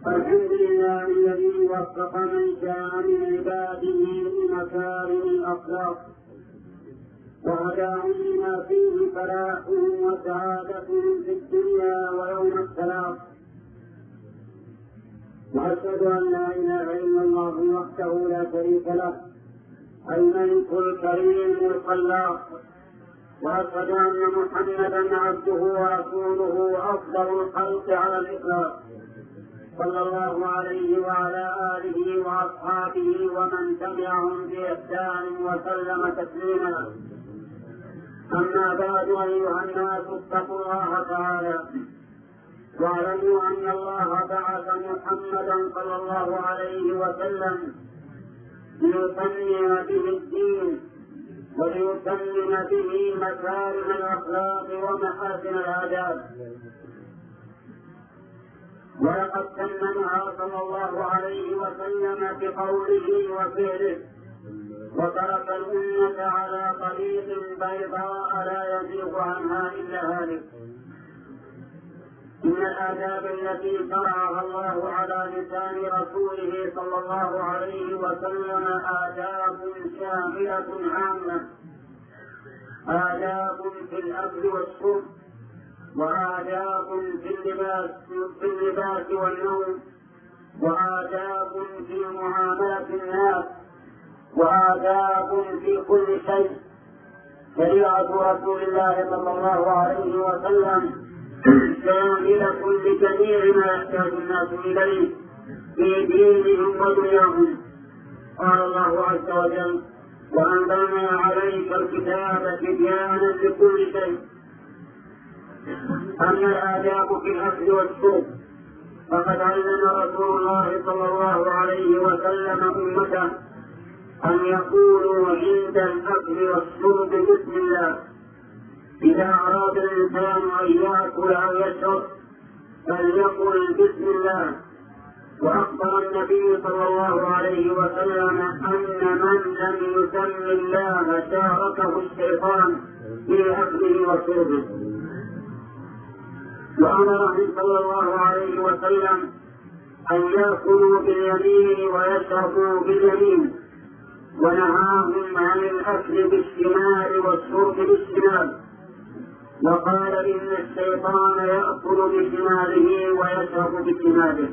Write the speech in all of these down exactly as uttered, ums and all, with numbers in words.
الحمد لله الذي وفق من شاء من عباده لمكارم الأخلاق وهداهم لما فيه فلاحهم وسعادتهم في الدنيا ويوم السلام. وأشهد أن لا إله إلا الله وحده لا شريك له الملك الكريم الخلاق، وأشهد أن محمدا عبده ورسوله أفضل الخلق على الإطلاق، صلى الله عليه وعلى آله وأصحابه ومن تبعهم بإحسان وسلم تسليما. أما بعد، أيها الناس اتقوا الله تعالى واعلموا أن الله بعث محمدا صلى الله عليه وسلم ليتمم به الدين وليتمم به مكارم الأخلاق ومحاسن الآداب، ولقد تممها صلى الله عليه وسلم بقوله وفعله، وترك الأمة على طريق بيضاء لا يزيغ عنها إلا هالك. إن الآداب التي شرعها الله على لسان رسوله صلى الله عليه وسلم آداب شاملة عامة، آداب في الأكل والشرب، وآداب في اللباس, في اللباس والنوم، وآداب في معاملة الناس، وآداب في كل شيء. شريعة رسول الله صلى الله عليه وسلم شاملة لجميع ما يحتاج الناس إليه في دينهم ودنياهم. قال الله عز وجل: وأنزلنا عليك الكتاب تبيانا لكل شيء. أما الآداب في الأكل والشرب فقد علم رسول الله صلى الله عليه وسلم أمته أن يقولوا عند الأكل والشرب بسم الله. إذا أراد الإنسان أن يأكل أو يشرب فليقل بسم الله. وأخبر النبي صلى الله عليه وسلم أن من لم يسم الله شاركه الشيطان في أكله وشربه. وأمرهم صلى الله عليه وسلم أن يأكلوا باليمين ويشربوا باليمين، ونهاهم عن الأكل بالشمال والشرب بالشمال، وقال إن الشيطان يأكل بشماله ويشرب بشماله.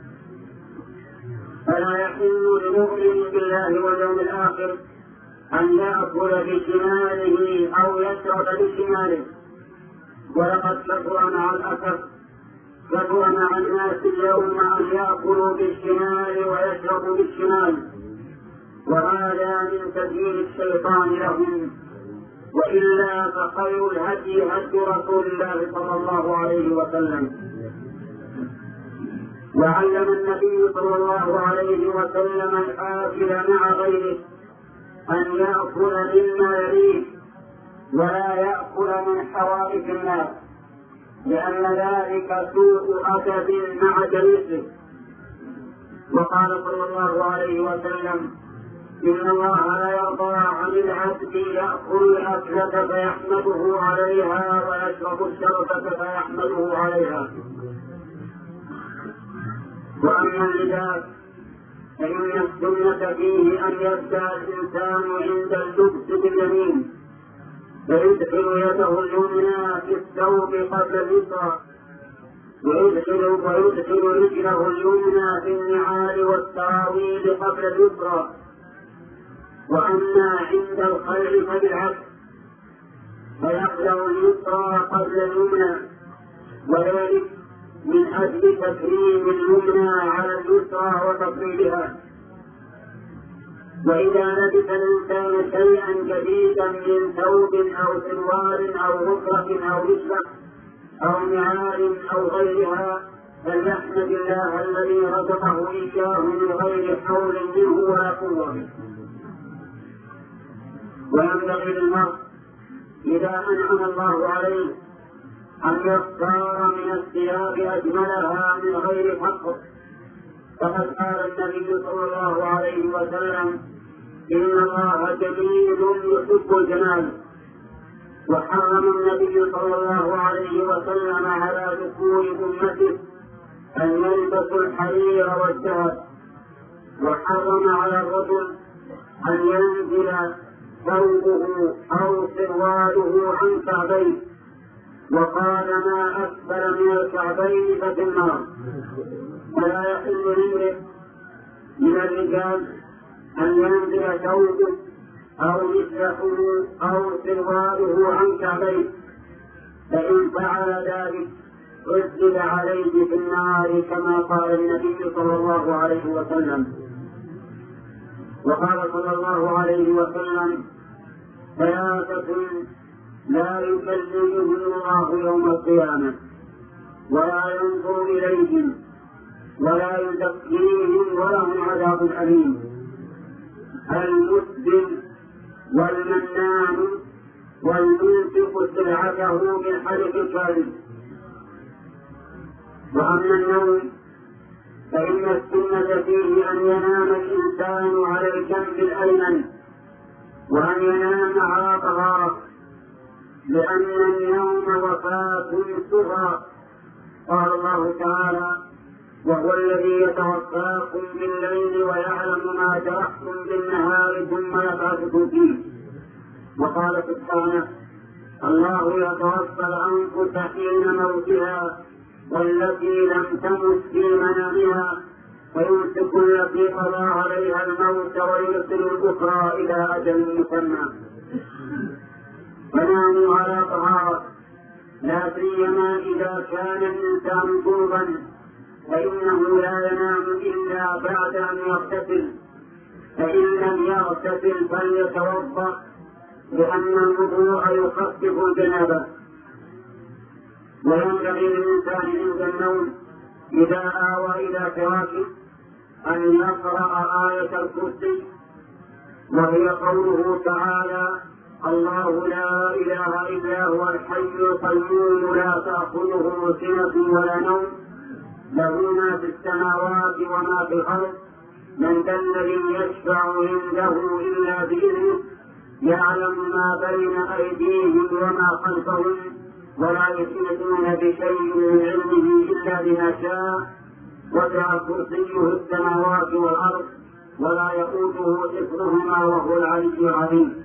فلا يحل لمؤمن بالله واليوم الآخر أن يأكل بشماله أو يشرب بشماله. ولقد كثر مع الأسف كثر مع الناس اليوم أن يأكلوا بالشمال ويشربوا بالشمال، وهذا من تزيين الشيطان لهم. وإلا فخير الهدي هدي رسول الله صلى الله عليه وسلم. وعلم النبي صلى الله عليه وسلم الآكل مع غيره أن يأكل مما يليه ولا يأكل من حوائج الناس، لأن ذلك سوء أدب مع جليسه. وقال صلى الله عليه وسلم: إن الله لا يرضى عن العبد يأكل الأكلة فيحمده عليها ويشرب الشربة فيحمده عليها. وأما اللباس فإن السنة فيه أن يبدأ الإنسان عند اللبس باليمين، فيدخل يده اليمنى في الثوب قبل اليسرى، ويدخل ويدخل رجله اليمنى في النعال والسراويل قبل اليسرى. وأما عند الخلع فبالعكس، فيخلع اليسرى قبل اليمنى، وذلك من أجل تكريم اليمنى على اليسرى وتفضيلها. وإذا لبس الإنسان شيئا جديدا من ثوب أو سروال أو غفرة أو رشوة أو نعال أو غيرها فليحمد الله الذي رزقه إياه من غير حول منه ولا قوة. وينبغي للمرء إذا أنعم الله عليه أن يختار من الثياب أجملها من غير فقر، فقد قال النبي صلى الله عليه وسلم: إن الله جميل يحب الجمال. وحرم النبي صلى الله عليه وسلم على ذكور أمته أن يلبسوا الحرير والذهب، وحرم على الرجل أن ينزل ثوبه أو سرواله عن كعبيه، وقال ما أسفل من الكعبين ففي النار. ولا يحل لامرئ من الرجال أن ينزل ثوبه أو نسله أو سرواله عن كعبيه، فإن فعل ذلك عذب عليه في النار كما قال النبي صلى الله عليه وسلم. وقال صلى الله عليه وسلم ثلاثة لا يكلمهم الله يوم القيامة ولا ينظر إليهم ولا يزكيهم ولهم عذاب أليم: المسلم والمنان والمنفق سلعته بالحلف الكاذب. وأما النوم فإن السنة فيه أن ينام الإنسان على الجنب الأيمن وأن ينام على طهارة، لأن النوم وفاة صغرى. قال الله تعالى: وهو الذي يتوفاكم بالليل ويعلم ما جرحتم بالنهار ثم يبعثكم فيه. وقال سبحانه: الله يتوفى الأنفس حين موتها والتي لم تمت في منامها ويمسك التي قضى عليها الموت ويرسل الأخرى إلى أجل مسمى. فناموا على طهارة، لا سيما إذا كان الإنسان جنبا، فإنه لا ينام إلا بعد أن يغتسل، فإن لم يغتسل فليتوضأ، لأن الوضوء يخفف الجنابة. وينبغي للإنسان عند النوم إذا آوى إلى فراشه أن يقرأ آية الكرسي، وهي قوله تعالى: الله لا إله إلا هو الحي القيوم لا تأخذه سنة ولا نوم له ما في السماوات وما في الأرض من ذا الذي يشفع عنده إلا بإذنه يعلم ما بين أيديهم وما خلفهم ولا يحيطون بشيء من علمه إلا بما شاء وسع كرسيه السماوات والأرض ولا يؤوده حفظهما وهو العلي العظيم.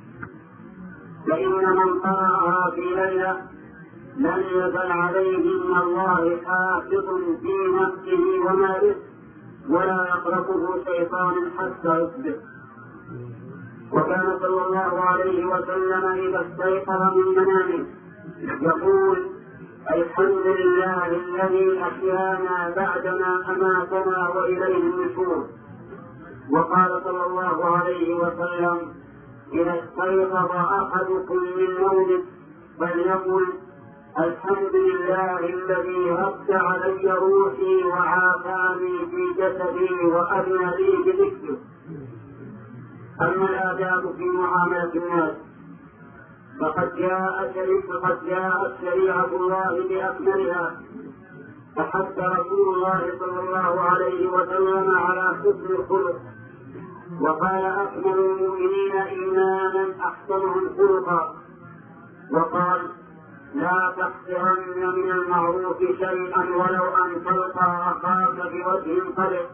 فإن من قرأها في ليلة لم يزل عليه من الله حافظ في نفسه وماله ولا يقربه شيطان حتى يصبح. وكان صلى الله عليه وسلم إذا استيقظ من منامه يقول: الحمد لله الذي أحيانا بعدما أماتنا وإليه النشور. وقال صلى الله عليه وسلم: إذا استيقظ أحدكم من نومه فليقل: الحمد لله الذي رد علي روحي وعافاني في جسدي وأذن لي بذكره. أما الآداب في معاملة الناس فقد جاءت فقد جاءت شريعة الله بأكملها، فحث رسول الله صلى الله عليه وسلم على حسن الخلق، وقال: أكمل المؤمنين إيمانا أحسنهم خلقا. وقال: لا تحقرن من المعروف شيئا ولو أن تلقى أخاك بوجه طلق.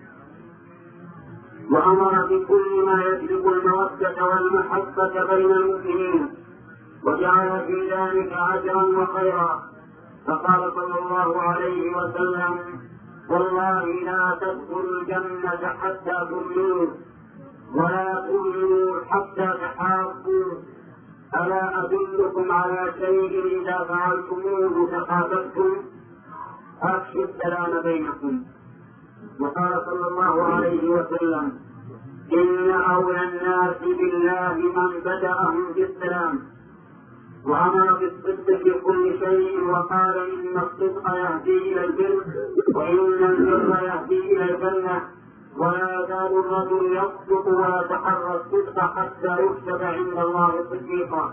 وأمر بكل ما يجلب المودة والمحبة بين المؤمنين، وجعل في ذلك أجرا وخيرا. فقال صلى الله عليه وسلم: والله لا تدخلوا الجنة حتى تؤمنوا ولا تؤمنوا حتى تحابوا، ألا أدلكم على شيء إذا فعلتموه تحاببتم؟ أفشوا السلام بينكم. وقال صلى الله عليه وسلم: إن أولى الناس بالله من بدأهم بالسلام. وأمر بالصدق في كل شيء، وقال: إن الصدق يهدي إلى البر وإن البر يهدي إلى الجنة، ولا يزال الرجل يصدق ويتحرى الصدق حتى يكتب عند الله صديقا.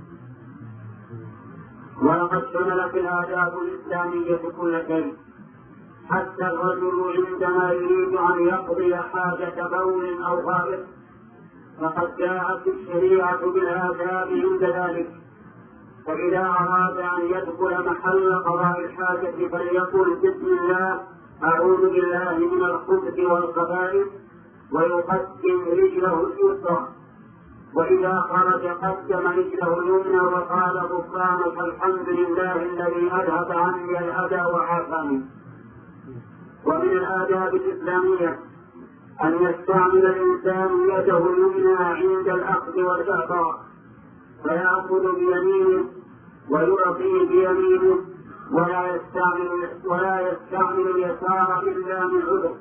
ولقد شملت الآداب الإسلامية كل شيء، حتى الرجل عندما يريد أن يقضي حاجة بول أو غائط فقد جاءت الشريعة بالآداب عند ذلك. فإذا أراد أن يدخل محل قضاء الحاجة فليقل بسم الله أعوذ بالله من الخبث والخبائث ويقدم رجله اليسرى، وإذا خرج قدم رجله اليمنى وقال غفرانك الحمد لله الذي أذهب عني الأذى وعافاني. ومن الآداب الإسلامية أن يستعمل الإنسان يده اليمنى عند الأخذ والإعطاء، فيأخذ بيمينه ويعطي بيمينه، ولا يستعمل ولا يستعمل اليسار إلا من عذر.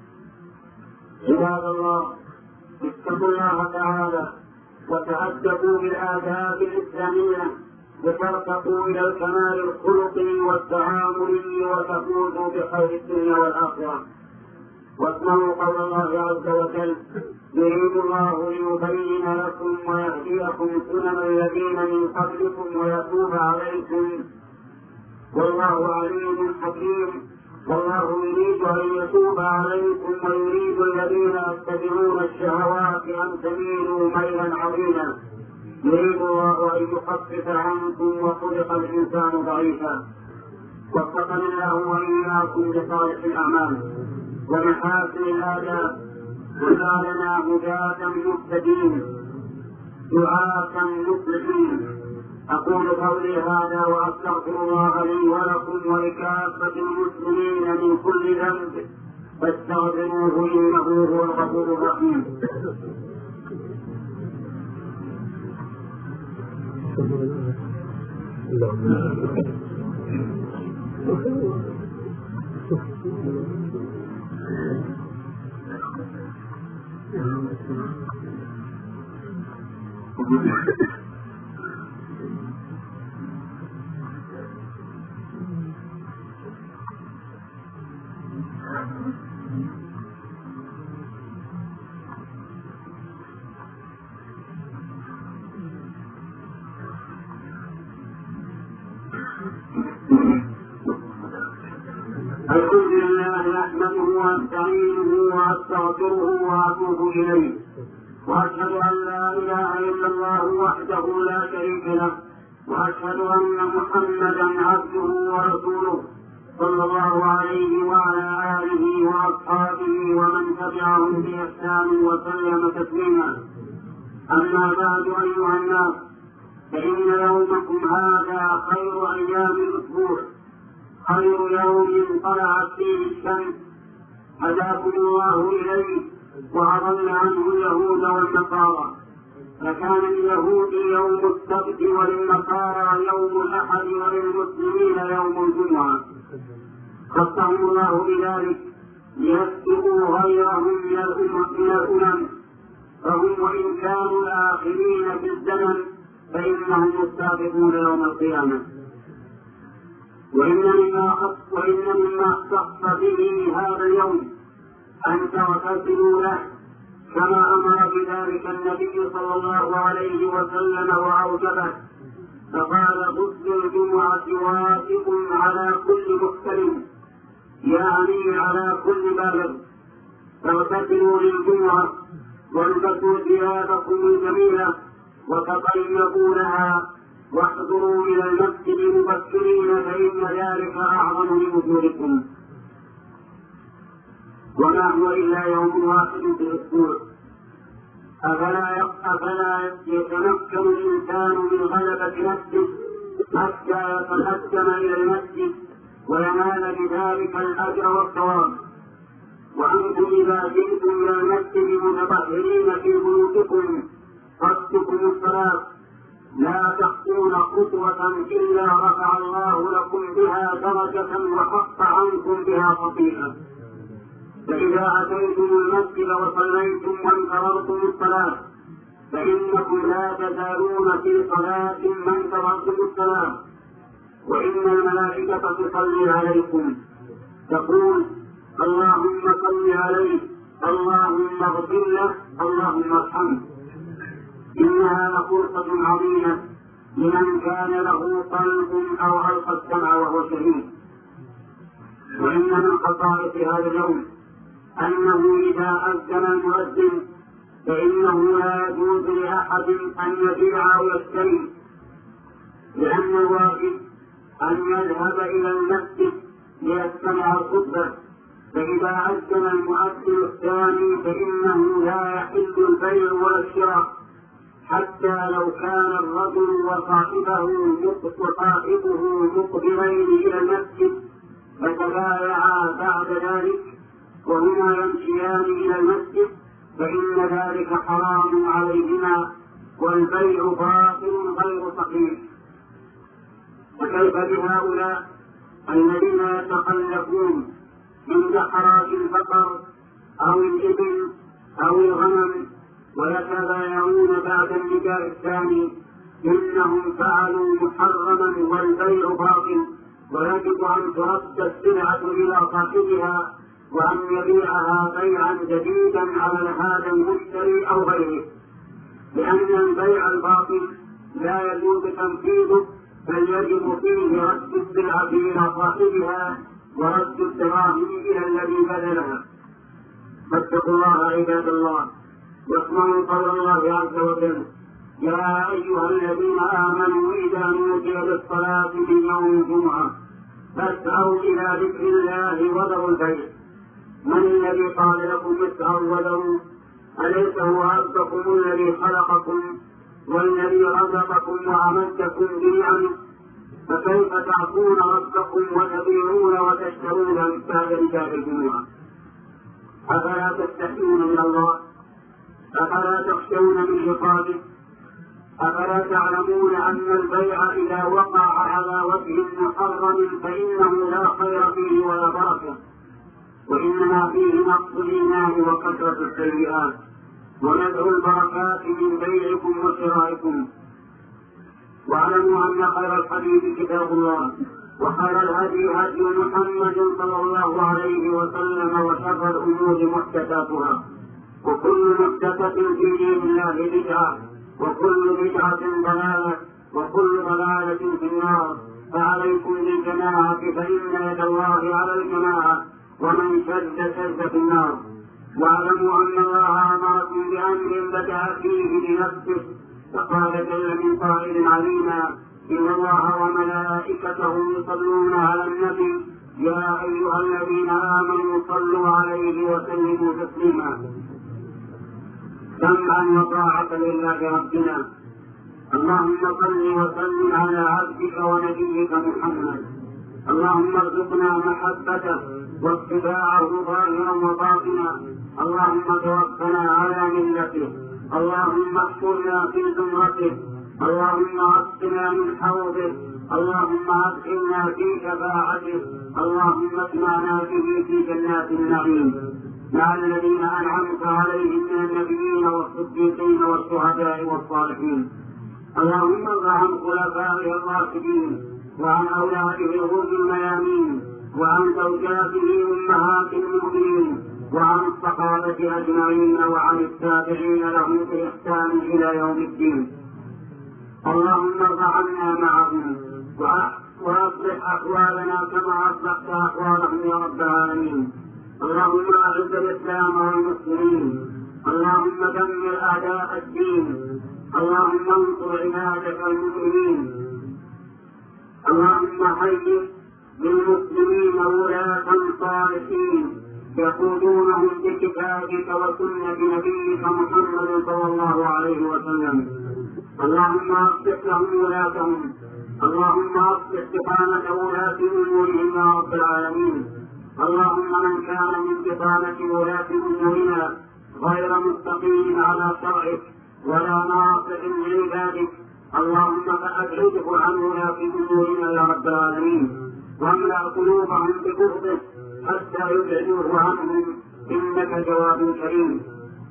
عباد الله، اتقوا الله تعالى وتأدبوا بالآداب الإسلامية لترتقوا إلى الكمال الخلقي والتعاملي وتفوزوا بخير الدنيا والآخرة. واسمعوا قول الله عز وجل: يريد الله ليبين لكم ويهديكم سنن الذين من قبلكم ويتوب عليكم والله عليم حكيم. والله يريد أن يتوب عليكم ويريد الذين يتبعون الشهوات أن تميلوا ميلا عظيما. يريد الله أن يخفف عنكم وخلق الإنسان ضعيفا. وفقنا الله وإياكم لصالح الأعمال ومحاسن الآداب، وجعلنا هداة مهتدين دعاة مصلحين. أقول قولي هذا وأستغفر الله لي ولكم ولكافة المسلمين من كل ذنب، فاستغفروه إنه هو الغفور الرحيم. الحمد لله نحمده ونستعينه واستغفره واتوب اليه، واشهد ان لا اله الا الله وحده لا شريك له، واشهد ان محمدا عبده ورسوله صلى الله عليه وعلى اله واصحابه ومن تبعهم باحسان وسلم تسليما. اما بعد ايها الناس، فان يومكم هذا خير ايام الاسبوع، خير يوم طلعت فيه الشمس هداكم الله إليه وأضل عنه اليهود والنصارى. فكان لليهود يوم السبت وللنصارى يوم الأحد وللمسلمين يوم الجمعة، خصهم الله بذلك ليسبقوا غيرهم من الأمم، فهم وإن كانوا الآخرين في الزمن فإنهم السابقون يوم القيامة. وإن مما وإن مما اختص به هذا اليوم أن تغتسلوا له كما أمر بذلك النبي صلى الله عليه وسلم وأوجبه، فقال: غسل الجمعة واجب على كل محترم، يعني على كل بالغ. فاغتسلوا للجمعة والبسوا ثيابكم الجميلة وتطيبوا لها واحضروا إلى المسجد مبكرين، فإن ذلك أعظم لأجوركم. وما هو إلا يوم واحد في الأسبوع، أفلا أفلا يتمكن الإنسان من غلبة نفسه حتى يتقدم إلى المسجد وينال بذلك الأجر والثواب؟ وأنتم إذا جئتم إلى المسجد متطهرين في بيوتكم قصدكم الصلاة لا تخطون خطوة إلا رفع الله لكم بها درجة وحط عنكم بها خطيئة. فإذا أتيتم المسجد وصليتم وانتظرتم الصلاة فإنكم لا تزالون في صلاة ما انتظرتم الصلاة، وإن الملائكة تصلي عليكم تقول: اللهم صل عليه، اللهم اغفر له، اللهم ارحمه. إنها لفرصة عظيمة لمن كان له قلب أو ألقى السمع وهو شهيد. وإن من خصائص هذا اليوم أنه إذا أذن المؤذن فإنه لا يجوز لأحد أن يبيع أو يشتري، لأن الواجب أن يذهب إلى المسجد ليستمع الخطبة، فإذا أذن المؤذن الثاني فإنه لا يحل البيع ولا الشراء، حتى لو كان الرجل وصاحبه وصاحبه مقبلين إلى المسجد فتبايعا بعد ذلك وهما يمشيان إلى المسجد فإن ذلك حرام عليهما، والبيع باطل غير صحيح. فكيف بهؤلاء الذين يتخلفون عند حراج البقر أو الإبل أو الغنم ويتبايعون بعد النداء الثاني؟ إنهم فعلوا محرما والبيع باطل، ويجب أن ترد السلعة إلى صاحبها وأن يبيعها بيعا جديدا على هذا المشتري أو غيره، لأن البيع الباطل لا يجوز تنفيذه، بل يجب فيه رد السلعة إلى صاحبها ورد الدراهم إلى الذي بذلها. فاتقوا الله عباد الله، واسمعوا قول الله عز وجل: يا أيها الذين آمنوا إذا نودي للصلاة من يوم الجمعة فاسعوا إلى ذكر الله وذروا البيع. من الذي قال لكم اسعوا وذروا؟ أليس هو ربكم الذي خلقكم والذي رزقكم وأمدكم بنعمه؟ فكيف تعصون ربكم وتبيعون وتشترون بعد نداء الجمعة؟ أفلا تستحيون من الله؟ أفلا تخشون من عقابه؟ أفلا تعلمون أن البيع إذا وقع على وجه محرم فإنه لا خير فيه ولا بركة، وإنما فيه نقص الإيمان وكثرة السيئات ونزع البركات من بيعكم وشرائكم؟ واعلموا أن خير الحديث كتاب الله، وخير الهدي هدي محمد صلى الله عليه وسلم، وشر الأمور محدثاتها، وكل محدثة في دين الله بدعة، وكل بدعة ضلالة، وكل ضلالة في النار. فعليكم بالجماعة فإن يد الله على الجماعة، ومن شد شد في النار. واعلموا أن الله أمركم بأمر بدأ فيه بنفسه، فقال جل من قائل علينا: إن الله وملائكته يصلون على النبي يا أيها الذين آمنوا صلوا عليه وسلموا تسليما. سمعا وطاعة لله ربنا. اللهم صل وسلم على عبدك ونبيك محمد. اللهم ارزقنا محبته واتباعه ظاهرا وباطنا. اللهم توفنا على ملته. اللهم احفظنا في زمرته. اللهم اسقنا من حوضه. اللهم ادخلنا في شفاعته. اللهم اجمعنا به في جنات النعيم مع الذين أنعمت عليهم من النبيين والصديقين والشهداء والصالحين. اللهم ارض عن خلفائه الراشدين وعن أولاده الغر الميامين وعن زوجاته أمهات المؤمنين وعن الصحابة أجمعين وعن التابعين لهم بإحسان إلى يوم الدين. اللهم ارض عنا معهم وأصلح أحوالنا كما أصلحت أحوالهم يا رب العالمين. اللهم أعز الإسلام والمسلمين. اللهم دمر أعداء الدين. اللهم انصر عبادك المؤمنين. اللهم هيئ للمسلمين ولاة صالحين يقودونهم بكتابك وسنة نبيك محمد صلى الله عليه وسلم. اللهم أصلح لهم ولاتهم. اللهم أصلح بطانة ولاة أمورهم يا رب العالمين. اللهم من كان من بطانة ولاة أمورنا غير مستقيم على شرعك ولا ناصح لعبادك، اللهم فأبعده عن ولاة أمورنا يا رب العالمين، واملأ قلوبهم ببغضه حتى يبعدوه عنهم، إنك جواد كريم.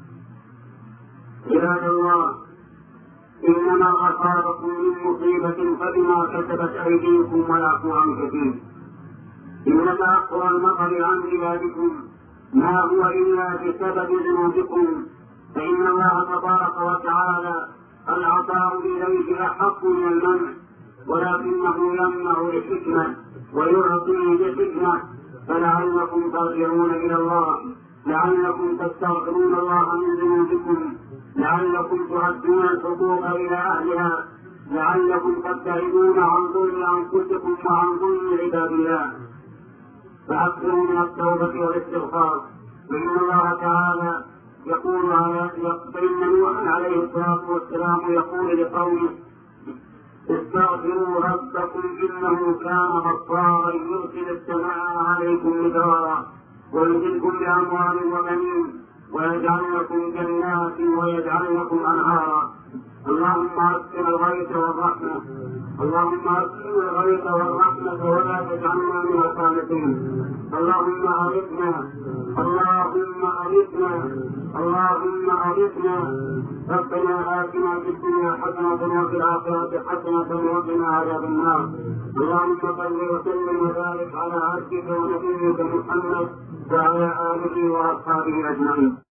عباد الله، إنما أصابكم من مصيبة فبما كسبت أيديكم ويعفو عن كثير. إن تأخر المطر عن بلادكم ما هو إلا بسبب ذنوبكم، فإن الله تبارك وتعالى العطاء إليه أحق من المنع، ولكنه يمنع لحكمة ويعطي لحكمة، فلعلكم ترجعون إلى الله، لعلكم تستغفرون الله من ذنوبكم، لعلكم تؤدون الحقوق إلى أهلها، لعلكم تبتعدون عن ظلم أنفسكم وعن ظلم عباد الله، فأكثروا من التوبة والاستغفار. فإن الله تعالى يقول على فإن نوحا عليه الصلاة والسلام يقول لقومه استغفروا ربكم إنه كان غفارا يرسل السماء عليكم مدرارا ويمددكم بأموال وبنين ويجعل لكم جنات ويجعل لكم أنهارا. اللهم أرسل الغيث والرحمة اللهم أرسل الغيث والرحمة ولا تجعلنا من القانطين. اللهم أغثنا اللهم أغثنا اللهم أغثنا. ربنا آتنا في الدنيا حسنة وفي الآخرة حسنة وقنا عذاب النار. اللهم صل وسلم وبارك على عبدك ونبيك محمد وعلى آله وأصحابه أجمعين.